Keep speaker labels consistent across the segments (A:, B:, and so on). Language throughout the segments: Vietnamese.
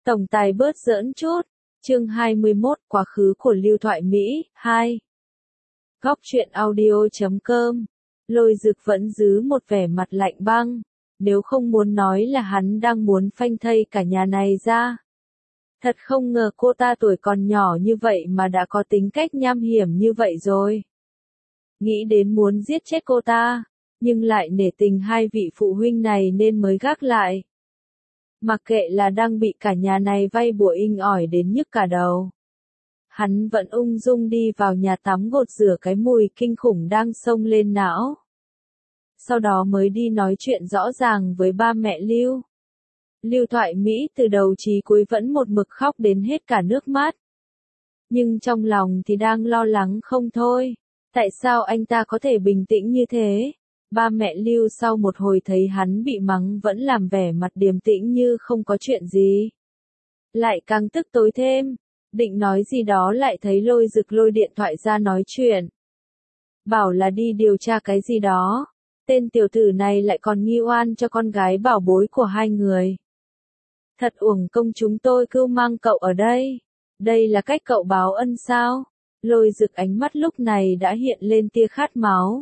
A: Tổng tài bớt giỡn chút. Chương 21 Quá khứ của Lưu Thoại Mỹ 2. Góc truyện audio.com. Lôi Dực vẫn giữ một vẻ mặt lạnh băng, nếu không muốn nói là hắn đang muốn phanh thây cả nhà này ra. Thật không ngờ cô ta tuổi còn nhỏ như vậy mà đã có tính cách nham hiểm như vậy rồi. Nghĩ đến muốn giết chết cô ta, nhưng lại nể tình hai vị phụ huynh này nên mới gác lại. Mặc kệ là đang bị cả nhà này vay bùa inh ỏi đến nhức cả đầu. Hắn vẫn ung dung đi vào nhà tắm gột rửa cái mùi kinh khủng đang xông lên não. Sau đó mới đi nói chuyện rõ ràng với ba mẹ Lưu. Lưu Thoại Mỹ từ đầu chí cuối vẫn một mực khóc đến hết cả nước mắt. Nhưng trong lòng thì đang lo lắng không thôi. Tại sao anh ta có thể bình tĩnh như thế? Ba mẹ Lưu sau một hồi thấy hắn bị mắng vẫn làm vẻ mặt điềm tĩnh như không có chuyện gì. Lại càng tức tối thêm, định nói gì đó lại thấy Lôi Dực lôi điện thoại ra nói chuyện. Bảo là đi điều tra cái gì đó, tên tiểu tử này lại còn nghi oan cho con gái bảo bối của hai người. Thật uổng công chúng tôi cưu mang cậu ở đây, đây là cách cậu báo ân sao? Lôi Dực ánh mắt lúc này đã hiện lên tia khát máu.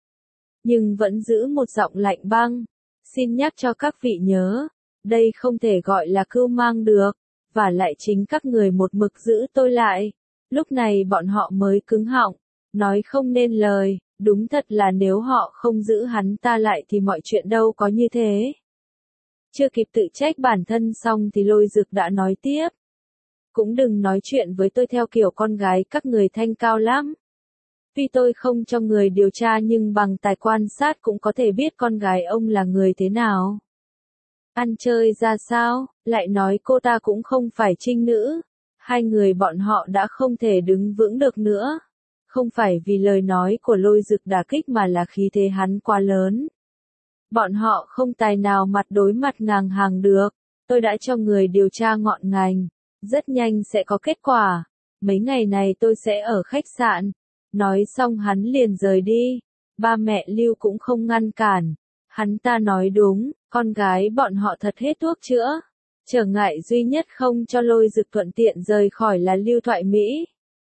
A: Nhưng vẫn giữ một giọng lạnh băng. Xin nhắc cho các vị nhớ, đây không thể gọi là cưu mang được, và lại chính các người một mực giữ tôi lại. Lúc này bọn họ mới cứng họng, nói không nên lời, đúng thật là nếu họ không giữ hắn ta lại thì mọi chuyện đâu có như thế. Chưa kịp tự trách bản thân xong thì Lôi Dực đã nói tiếp. Cũng đừng nói chuyện với tôi theo kiểu con gái các người thanh cao lắm. Tuy tôi không cho người điều tra nhưng bằng tài quan sát cũng có thể biết con gái ông là người thế nào. Ăn chơi ra sao, lại nói cô ta cũng không phải trinh nữ. Hai người bọn họ đã không thể đứng vững được nữa. Không phải vì lời nói của Lôi Dực đả kích mà là khí thế hắn quá lớn. Bọn họ không tài nào mặt đối mặt ngang hàng được. Tôi đã cho người điều tra ngọn ngành. Rất nhanh sẽ có kết quả. Mấy ngày này tôi sẽ ở khách sạn. Nói xong hắn liền rời đi. Ba mẹ Lưu cũng không ngăn cản. Hắn ta nói đúng, con gái bọn họ thật hết thuốc chữa. Trở ngại duy nhất không cho Lôi Dực thuận tiện rời khỏi là Lưu Thoại Mỹ.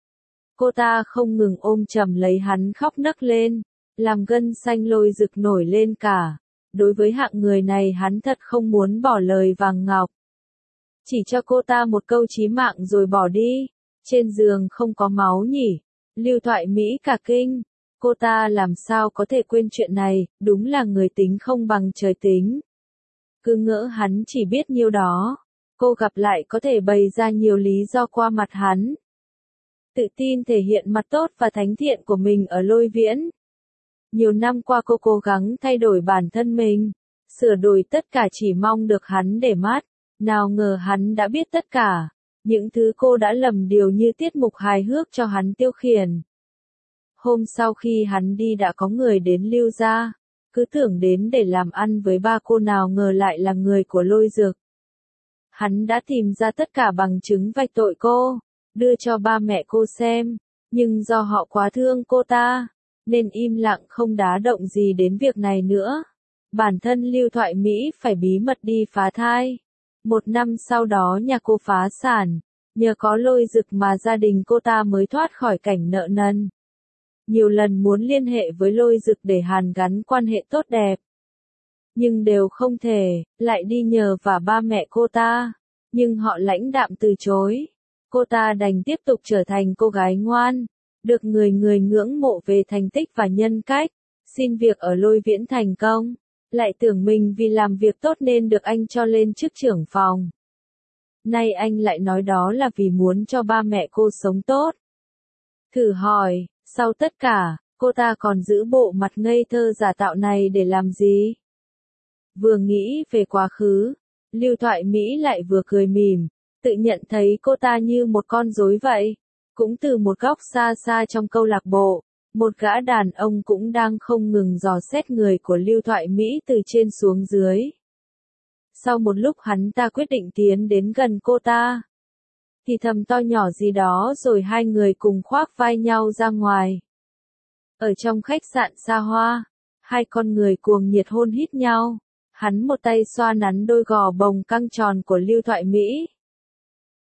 A: Cô ta không ngừng ôm chầm lấy hắn khóc nấc lên, làm gân xanh Lôi Dực nổi lên cả. Đối với hạng người này hắn thật không muốn bỏ lời vàng ngọc. Chỉ cho cô ta một câu chí mạng rồi bỏ đi. Trên giường không có máu nhỉ? Lưu Thoại Mỹ cả kinh. Cô ta làm sao có thể quên chuyện này, đúng là người tính không bằng trời tính. Cứ ngỡ hắn chỉ biết nhiêu đó. Cô gặp lại có thể bày ra nhiều lý do qua mặt hắn. Tự tin thể hiện mặt tốt và thánh thiện của mình ở Lôi Viễn. Nhiều năm qua cô cố gắng thay đổi bản thân mình, sửa đổi tất cả chỉ mong được hắn để mắt. Nào ngờ hắn đã biết tất cả. Những thứ cô đã lầm điều như tiết mục hài hước cho hắn tiêu khiển. Hôm sau khi hắn đi đã có người đến Lưu gia, cứ tưởng đến để làm ăn với ba cô nào ngờ lại là người của Lôi Dực. Hắn đã tìm ra tất cả bằng chứng vạch tội cô, đưa cho ba mẹ cô xem, nhưng do họ quá thương cô ta, nên im lặng không đá động gì đến việc này nữa. Bản thân Lưu Thoại Mỹ phải bí mật đi phá thai. 1 năm sau đó nhà cô phá sản, nhờ có Lôi Dực mà gia đình cô ta mới thoát khỏi cảnh nợ nần. Nhiều lần muốn liên hệ với Lôi Dực để hàn gắn quan hệ tốt đẹp. Nhưng đều không thể, lại đi nhờ và ba mẹ cô ta. Nhưng họ lãnh đạm từ chối. Cô ta đành tiếp tục trở thành cô gái ngoan, được người người ngưỡng mộ về thành tích và nhân cách, xin việc ở Lôi Viễn thành công. Lại tưởng mình vì làm việc tốt nên được anh cho lên chức trưởng phòng. Nay anh lại nói đó là vì muốn cho ba mẹ cô sống tốt. Thử hỏi, sau tất cả, cô ta còn giữ bộ mặt ngây thơ giả tạo này để làm gì? Vừa nghĩ về quá khứ, Lưu Thoại Mỹ lại vừa cười mỉm, tự nhận thấy cô ta như một con rối vậy. Cũng từ một góc xa xa trong câu lạc bộ, một gã đàn ông cũng đang không ngừng dò xét người của Lưu Thoại Mỹ từ trên xuống dưới. Sau một lúc hắn ta quyết định tiến đến gần cô ta. Thì thầm to nhỏ gì đó rồi hai người cùng khoác vai nhau ra ngoài. Ở trong khách sạn xa hoa, hai con người cuồng nhiệt hôn hít nhau. Hắn một tay xoa nắn đôi gò bồng căng tròn của Lưu Thoại Mỹ.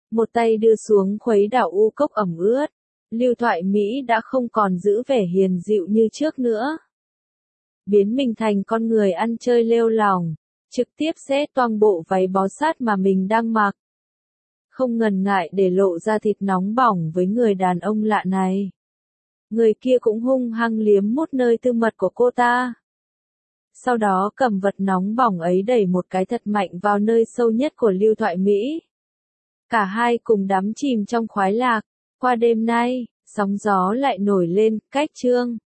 A: Một tay đưa xuống khuấy đảo u cốc ẩm ướt. Lưu Thoại Mỹ đã không còn giữ vẻ hiền dịu như trước nữa. Biến mình thành con người ăn chơi lêu lỏng, trực tiếp xé toang bộ váy bó sát mà mình đang mặc. Không ngần ngại để lộ ra thịt nóng bỏng với người đàn ông lạ này. Người kia cũng hung hăng liếm mút nơi tư mật của cô ta. Sau đó cầm vật nóng bỏng ấy đẩy một cái thật mạnh vào nơi sâu nhất của Lưu Thoại Mỹ. Cả hai cùng đắm chìm trong khoái lạc. Qua đêm nay, sóng gió lại nổi lên, cách chương.